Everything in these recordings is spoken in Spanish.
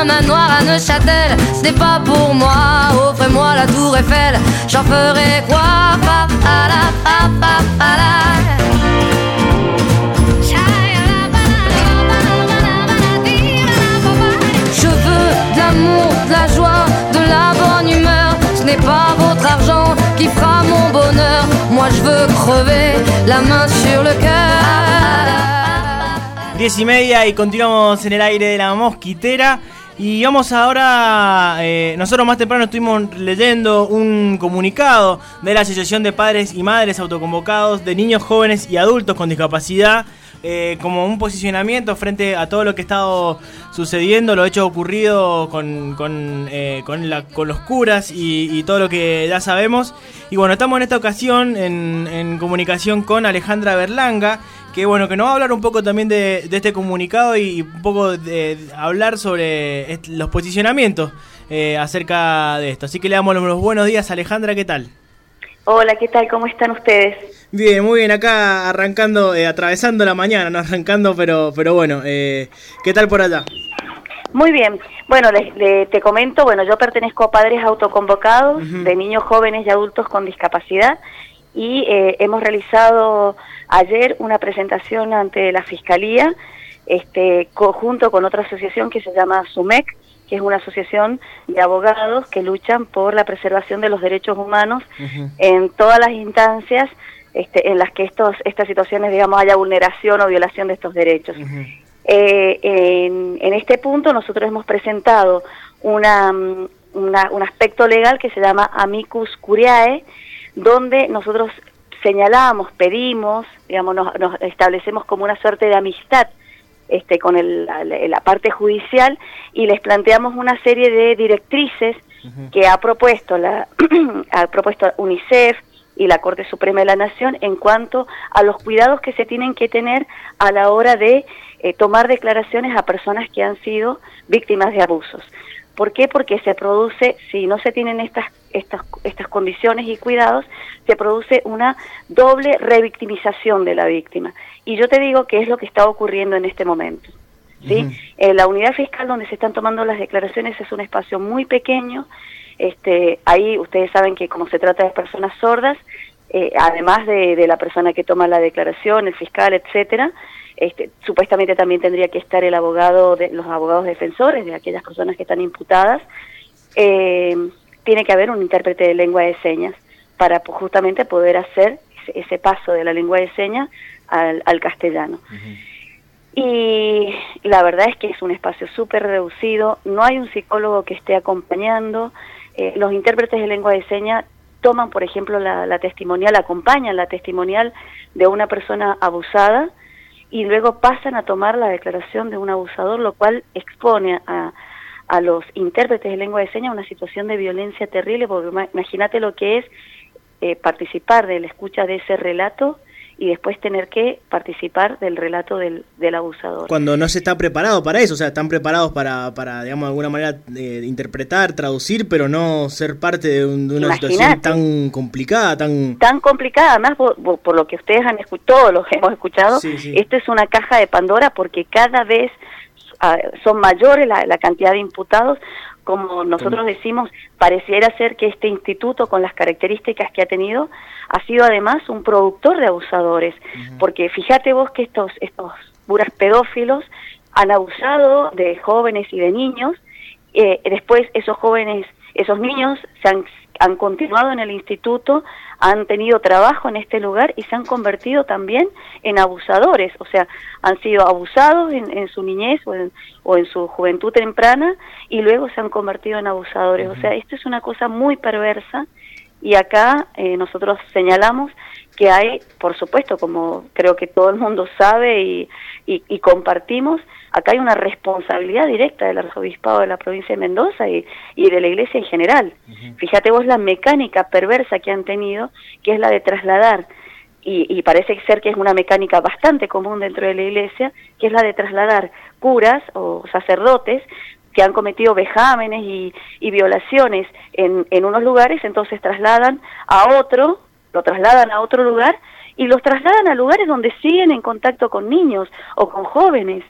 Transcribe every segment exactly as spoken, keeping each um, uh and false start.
manoir à Neuchâtel, ce n'est pas pour moi. Offrez-moi la tour Eiffel, j'en ferai quoi? Pa, pa, la, pa, pa, pa, la. Je veux de l'amour, de la joie, de la bonne humeur. Ce n'est pas votre argent qui fera mon bonheur. Moi je veux crever la main sur le cœur. Diez y media y continuamos en el aire de La Mosquitera. Y vamos ahora, eh, nosotros más temprano estuvimos leyendo un comunicado de la Asociación de Padres y Madres Autoconvocados de Niños, Jóvenes y Adultos con Discapacidad, eh, como un posicionamiento frente a todo lo que ha estado sucediendo, los hechos ocurridos con, con, eh, con, la, con los curas y, y todo lo que ya sabemos. Y bueno, estamos en esta ocasión en, en comunicación con Alejandra Berlanga, que bueno, que nos va a hablar un poco también de, de este comunicado y un poco de, de hablar sobre est- los posicionamientos eh, acerca de esto. Así que le damos los, los buenos días, Alejandra, ¿qué tal? Hola, ¿qué tal? ¿Cómo están ustedes? Bien, muy bien, acá arrancando, eh, atravesando la mañana, no arrancando, pero pero bueno, eh, ¿qué tal por allá? Muy bien. Bueno, le, le, te comento, bueno, yo pertenezco a Padres Autoconvocados, uh-huh, de niños, jóvenes y adultos con discapacidad, y eh, hemos realizado ayer una presentación ante la Fiscalía, este, conjunto con otra asociación que se llama SUMEC, que es una asociación de abogados que luchan por la preservación de los derechos humanos, uh-huh, en todas las instancias este, en las que estos estas situaciones, digamos, haya vulneración o violación de estos derechos. Uh-huh. Eh, en, en este punto nosotros hemos presentado una, una, un aspecto legal que se llama amicus curiae, donde nosotros señalamos, pedimos, digamos, nos, nos establecemos como una suerte de amistad este, con el, la, la parte judicial y les planteamos una serie de directrices, uh-huh, que ha propuesto la ha propuesto UNICEF y la Corte Suprema de la Nación en cuanto a los cuidados que se tienen que tener a la hora de eh, tomar declaraciones a personas que han sido víctimas de abusos. ¿Por qué? Porque se produce, si no se tienen estas, estas, estas condiciones y cuidados, se produce una doble revictimización de la víctima. Y yo te digo que es lo que está ocurriendo en este momento, ¿sí? Uh-huh. Eh, la unidad fiscal donde se están tomando las declaraciones es un espacio muy pequeño. Este, ahí ustedes saben que como se trata de personas sordas, eh, además de, de la persona que toma la declaración, el fiscal, etcétera, Este, supuestamente también tendría que estar el abogado, de los abogados defensores de aquellas personas que están imputadas. Eh, tiene que haber un intérprete de lengua de señas para pues, justamente poder hacer ese, ese paso de la lengua de señas al, al castellano. Uh-huh. Y la verdad es que es un espacio súper reducido, no hay un psicólogo que esté acompañando. Eh, los intérpretes de lengua de señas toman, por ejemplo, la, la testimonial, acompañan la testimonial de una persona abusada, y luego pasan a tomar la declaración de un abusador, lo cual expone a, a los intérpretes de lengua de señas a una situación de violencia terrible, porque imagínate lo que es eh, participar de la escucha de ese relato y después tener que participar del relato del, del abusador. Cuando no se está preparado para eso, o sea, están preparados para, para digamos, de alguna manera eh, interpretar, traducir, pero no ser parte de, un, de una Imaginate, situación tan complicada, tan... Tan complicada, además, por, por lo que ustedes han escuchado, todos los hemos escuchado, sí, sí. Esto es una caja de Pandora porque cada vez uh, son mayores la, la cantidad de imputados. Como nosotros decimos, pareciera ser que este instituto, con las características que ha tenido, ha sido además un productor de abusadores, uh-huh, porque fíjate vos que estos estos curas pedófilos han abusado de jóvenes y de niños, eh, después esos jóvenes, esos niños se han, han continuado en el instituto, han tenido trabajo en este lugar y se han convertido también en abusadores, o sea, han sido abusados en, en su niñez o en, o en su juventud temprana y luego se han convertido en abusadores. Uh-huh. O sea, esto es una cosa muy perversa y acá eh, nosotros señalamos que hay, por supuesto, como creo que todo el mundo sabe y, y, y compartimos, acá hay una responsabilidad directa del arzobispado de la provincia de Mendoza y, y de la iglesia en general. Uh-huh. Fíjate vos la mecánica perversa que han tenido, que es la de trasladar, y, y parece ser que es una mecánica bastante común dentro de la iglesia, que es la de trasladar curas o sacerdotes que han cometido vejámenes y, y violaciones en, en unos lugares, entonces trasladan a otro, lo trasladan a otro lugar y los trasladan a lugares donde siguen en contacto con niños o con jóvenes.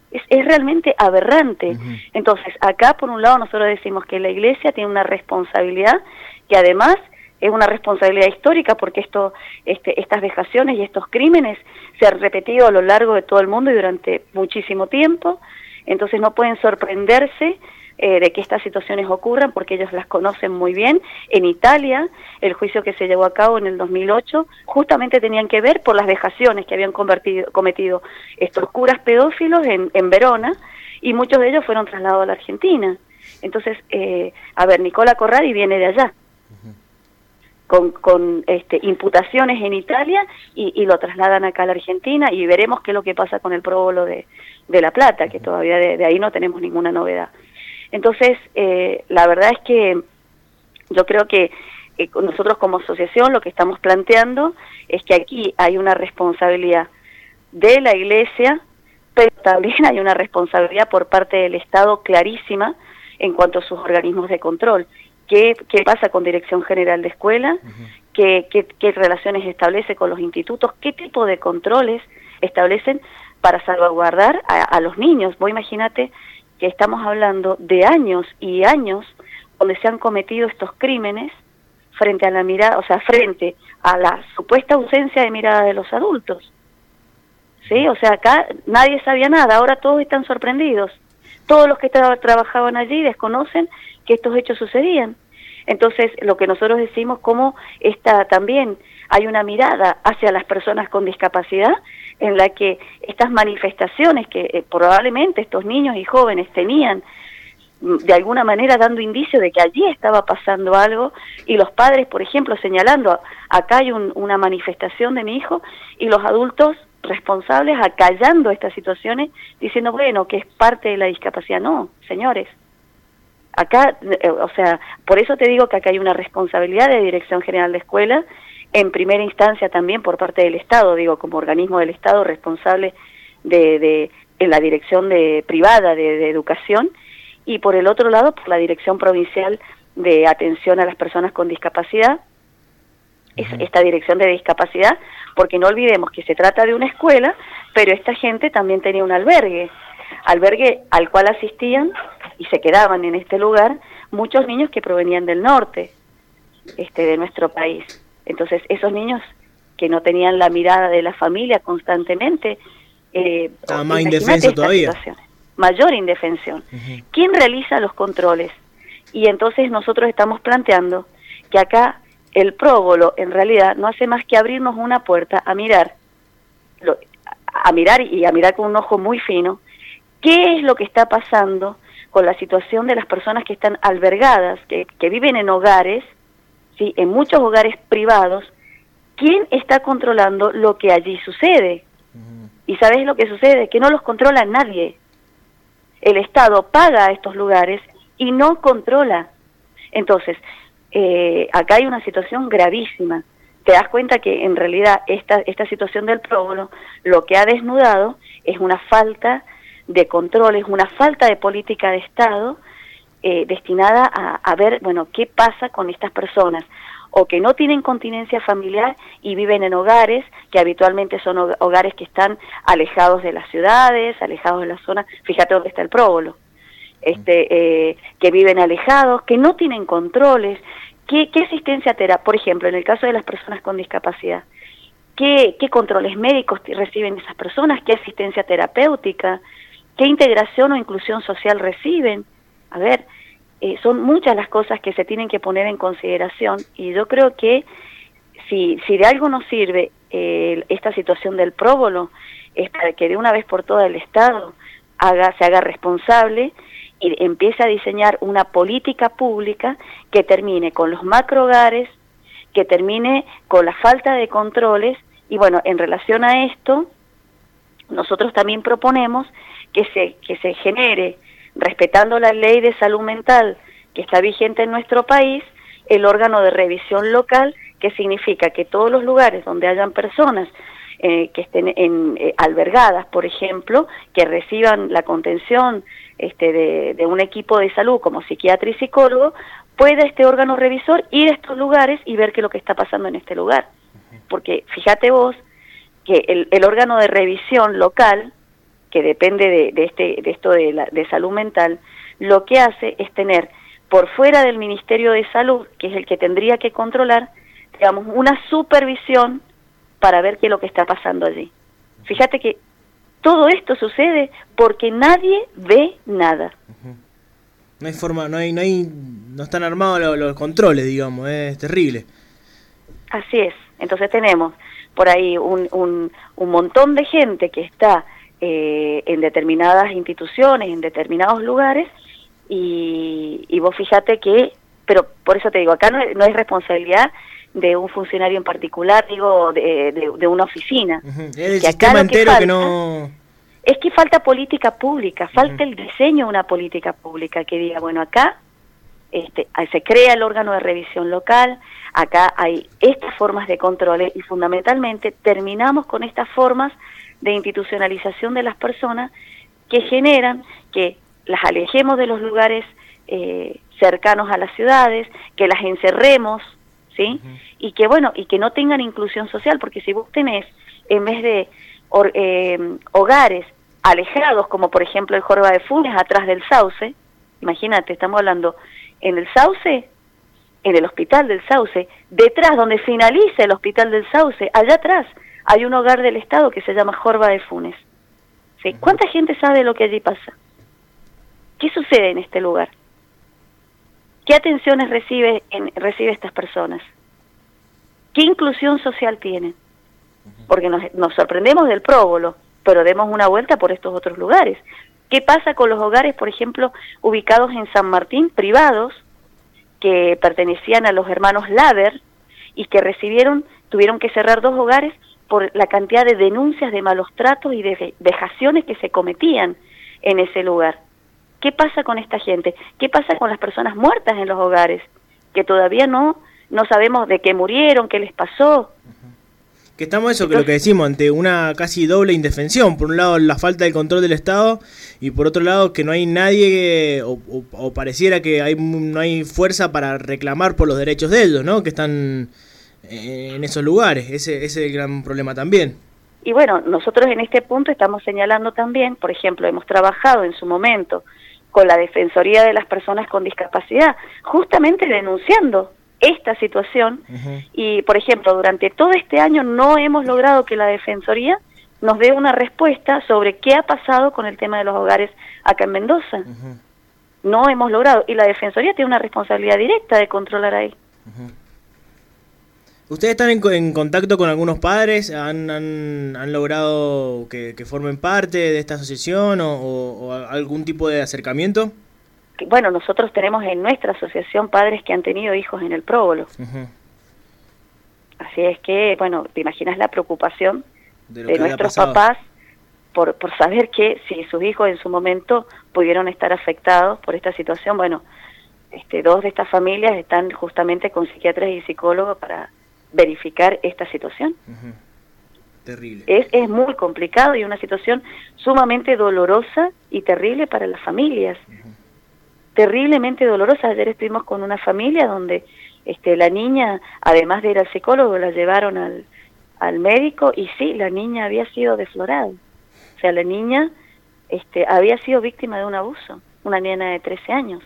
Es, es realmente aberrante. Uh-huh. Entonces, acá por un lado nosotros decimos que la Iglesia tiene una responsabilidad que además es una responsabilidad histórica porque esto, este, estas vejaciones y estos crímenes se han repetido a lo largo de todo el mundo y durante muchísimo tiempo. Entonces no pueden sorprenderse eh, de que estas situaciones ocurran porque ellos las conocen muy bien. En Italia, el juicio que se llevó a cabo en el dos mil ocho justamente tenían que ver por las vejaciones que habían convertido, cometido estos curas pedófilos en, en Verona, y muchos de ellos fueron trasladados a la Argentina. Entonces, eh, a ver, Nicola Corradi viene de allá, uh-huh. con, con este, imputaciones en Italia y, y lo trasladan acá a la Argentina, y veremos qué es lo que pasa con el próbolo de, de La Plata, que todavía de, de ahí no tenemos ninguna novedad. Entonces, eh, la verdad es que yo creo que eh, nosotros como asociación lo que estamos planteando es que aquí hay una responsabilidad de la Iglesia, pero también hay una responsabilidad por parte del Estado clarísima en cuanto a sus organismos de control. ¿Qué, qué pasa con Dirección General de Escuela? Uh-huh. ¿Qué, qué, qué relaciones establece con los institutos? ¿Qué tipo de controles establecen para salvaguardar a, a los niños? Vos imagínate que estamos hablando de años y años donde se han cometido estos crímenes frente a la mirada, o sea, frente a la supuesta ausencia de mirada de los adultos. ¿Sí? O sea, acá nadie sabía nada, ahora todos están sorprendidos. Todos los que tra- trabajaban allí desconocen que estos hechos sucedían. Entonces, lo que nosotros decimos, como esta también hay una mirada hacia las personas con discapacidad, en la que estas manifestaciones que eh, probablemente estos niños y jóvenes tenían, de alguna manera dando indicio de que allí estaba pasando algo, y los padres, por ejemplo, señalando, acá hay un, una manifestación de mi hijo, y los adultos responsables acallando estas situaciones, diciendo, bueno, que es parte de la discapacidad. No, señores, acá, eh, o sea, por eso te digo que acá hay una responsabilidad de Dirección General de Escuela, en primera instancia también por parte del Estado, digo, como organismo del Estado responsable de, de, de la dirección de, privada de, de educación, y por el otro lado por la Dirección Provincial de Atención a las Personas con Discapacidad, uh-huh. es, esta Dirección de Discapacidad, porque no olvidemos que se trata de una escuela, pero esta gente también tenía un albergue, albergue al cual asistían y se quedaban en este lugar muchos niños que provenían del norte este, de nuestro país. Entonces, esos niños que no tenían la mirada de la familia constantemente, eh, estaba más indefenso todavía. Mayor indefensión. Uh-huh. ¿Quién realiza los controles? Y entonces nosotros estamos planteando que acá el próbolo en realidad no hace más que abrirnos una puerta a mirar, lo, a mirar y a mirar con un ojo muy fino, qué es lo que está pasando con la situación de las personas que están albergadas, que, que viven en hogares, ¿sí? En muchos hogares privados. ¿Quién está controlando lo que allí sucede? Uh-huh. ¿Y sabes lo que sucede? Que no los controla nadie. El Estado paga a estos lugares y no controla. Entonces, eh, acá hay una situación gravísima. Te das cuenta que en realidad esta, esta situación del próbolo lo que ha desnudado es una falta de control, es una falta de política de Estado eh, destinada a, a ver, bueno, qué pasa con estas personas, o que no tienen continencia familiar y viven en hogares que habitualmente son hogares que están alejados de las ciudades, alejados de la zona. Fíjate dónde está el próbolo, este, eh, que viven alejados, que no tienen controles. ¿Qué, qué asistencia terapéutica? Por ejemplo, en el caso de las personas con discapacidad, ¿qué, qué controles médicos reciben esas personas? ¿Qué asistencia terapéutica? ¿Qué integración o inclusión social reciben? A ver, Eh, son muchas las cosas que se tienen que poner en consideración, y yo creo que si, si de algo nos sirve eh, esta situación del próbolo, es para que de una vez por todas el Estado haga, se haga responsable y empiece a diseñar una política pública que termine con los macrohogares, que termine con la falta de controles. Y bueno, en relación a esto, nosotros también proponemos que se, que se genere, respetando la ley de salud mental que está vigente en nuestro país, el órgano de revisión local, que significa que todos los lugares donde hayan personas eh, que estén en, eh, albergadas, por ejemplo, que reciban la contención este, de, de un equipo de salud como psiquiatra y psicólogo, pueda este órgano revisor ir a estos lugares y ver qué es lo que está pasando en este lugar. Porque fíjate vos que el, el órgano de revisión local que depende de, de, este, de esto de, la, de salud mental, lo que hace es tener por fuera del Ministerio de Salud, que es el que tendría que controlar, digamos, una supervisión para ver qué es lo que está pasando allí. Fíjate que todo esto sucede porque nadie ve nada. Uh-huh. No hay forma, no hay, no hay, no están armados los, los controles, digamos, es terrible. Así es. Entonces tenemos por ahí un, un, un montón de gente que está eh, en determinadas instituciones, en determinados lugares, y, y vos fíjate que, pero por eso te digo, acá no es, no es responsabilidad de un funcionario en particular, digo, de, de, de una oficina. Uh-huh. Es el sistema entero que, que no... Es que falta política pública, falta uh-huh. el diseño de una política pública que diga, bueno, acá este, se crea el órgano de revisión local, acá hay estas formas de control y fundamentalmente terminamos con estas formas de institucionalización de las personas que generan que las alejemos de los lugares eh, cercanos a las ciudades, que las encerremos, ¿sí? Uh-huh. Y que, bueno, y que no tengan inclusión social, porque si vos tenés, en vez de or, eh, hogares alejados, como por ejemplo el Jorba de Funes, atrás del Sauce, imagínate, estamos hablando en el Sauce, en el Hospital del Sauce, detrás, donde finaliza el Hospital del Sauce, allá atrás, hay un hogar del Estado que se llama Jorba de Funes. ¿Sí? Uh-huh. ¿Cuánta gente sabe lo que allí pasa? ¿Qué sucede en este lugar? ¿Qué atenciones recibe, en, recibe estas personas? ¿Qué inclusión social tienen? Porque nos, nos sorprendemos del próbolo, pero demos una vuelta por estos otros lugares. ¿Qué pasa con los hogares, por ejemplo, ubicados en San Martín, privados, que pertenecían a los hermanos Laver y que recibieron, tuvieron que cerrar dos hogares por la cantidad de denuncias de malos tratos y de vejaciones que se cometían en ese lugar? ¿Qué pasa con esta gente? ¿Qué pasa con las personas muertas en los hogares? Que todavía no, no sabemos de qué murieron, qué les pasó. Que estamos eso, Entonces, que lo que decimos, ante una casi doble indefensión. Por un lado, la falta de control del Estado, y por otro lado, que no hay nadie, o, o, o pareciera que hay, no hay fuerza para reclamar por los derechos de ellos, ¿no? Que están en esos lugares. Ese, ese es el gran problema también. Y bueno, nosotros en este punto estamos señalando también, por ejemplo, hemos trabajado en su momento con la Defensoría de las Personas con Discapacidad, justamente denunciando esta situación, uh-huh. y por ejemplo, durante todo este año no hemos logrado que la Defensoría nos dé una respuesta sobre qué ha pasado con el tema de los hogares acá en Mendoza. Uh-huh. No hemos logrado, y la Defensoría tiene una responsabilidad directa de controlar ahí. Uh-huh. ¿Ustedes están en, en contacto con algunos padres? ¿Han, han, han logrado que, que formen parte de esta asociación o, o, o algún tipo de acercamiento? Bueno, nosotros tenemos en nuestra asociación padres que han tenido hijos en el próbolo. Uh-huh. Así es que, bueno, te imaginas la preocupación de, de nuestros papás por, por saber que si sus hijos en su momento pudieron estar afectados por esta situación. Bueno, este, dos de estas familias están justamente con psiquiatras y psicólogos para verificar esta situación. Uh-huh. Terrible. Es, es muy complicado y una situación sumamente dolorosa y terrible para las familias. Uh-huh. Terriblemente dolorosa. Ayer estuvimos con una familia donde este, la niña, además de ir al psicólogo, la llevaron al, al médico y sí, la niña había sido deflorada. O sea, la niña este, había sido víctima de un abuso, una nena de trece años.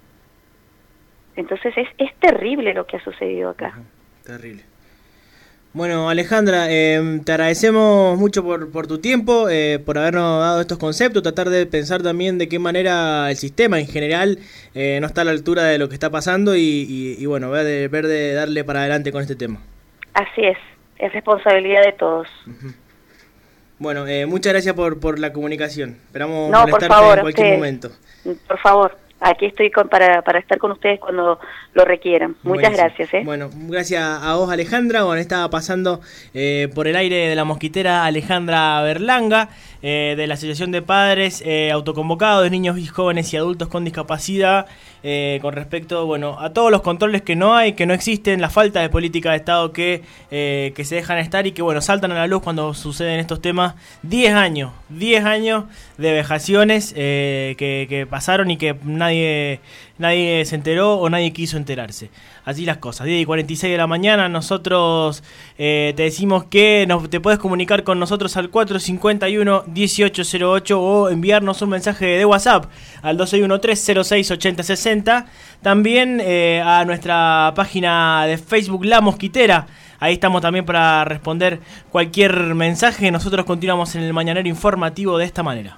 Entonces es, es terrible lo que ha sucedido acá. Uh-huh. Terrible. Bueno, Alejandra, eh, te agradecemos mucho por, por tu tiempo, eh, por habernos dado estos conceptos, tratar de pensar también de qué manera el sistema en general eh, no está a la altura de lo que está pasando y, y, y bueno, ver de, ver de darle para adelante con este tema. Así es, es responsabilidad de todos. Uh-huh. Bueno, eh, muchas gracias por, por la comunicación. Esperamos no, molestarte por favor, en cualquier usted, momento. Por favor. Aquí estoy con, para, para estar con ustedes cuando lo requieran. Muchas Buenísimo. gracias. ¿eh? Bueno, gracias a vos, Alejandra. Bueno, estaba pasando eh, por el aire de la mosquitera Alejandra Berlanga, eh, de la Asociación de Padres eh, Autoconvocados de Niños y Jóvenes y Adultos con Discapacidad, eh, con respecto bueno, a todos los controles que no hay, que no existen, la falta de política de Estado que, eh, que se dejan estar y que bueno saltan a la luz cuando suceden estos temas. Diez años, diez años de vejaciones eh, que, que pasaron y que nadie nadie, nadie se enteró o nadie quiso enterarse. Así las cosas. diez y cuarenta y seis de la mañana, nosotros eh, te decimos que nos, te puedes comunicar con nosotros al cuatro cinco uno, dieciocho cero ocho o enviarnos un mensaje de WhatsApp al dos seis uno tres, cero seis, ochenta sesenta. También eh, a nuestra página de Facebook La Mosquitera. Ahí estamos también para responder cualquier mensaje. Nosotros continuamos en el mañanero informativo de esta manera.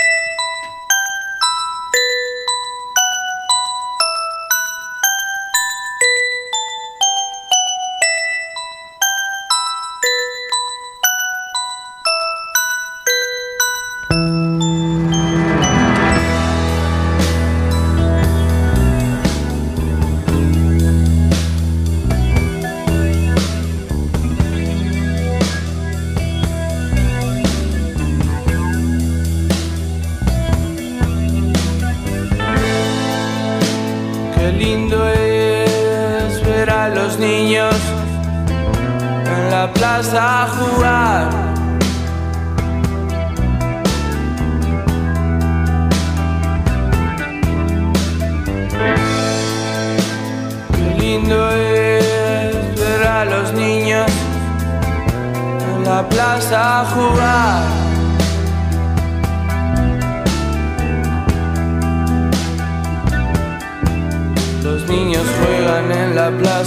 A jugar. Qué lindo es ver a los niños en la plaza a jugar. Los niños juegan en la plaza.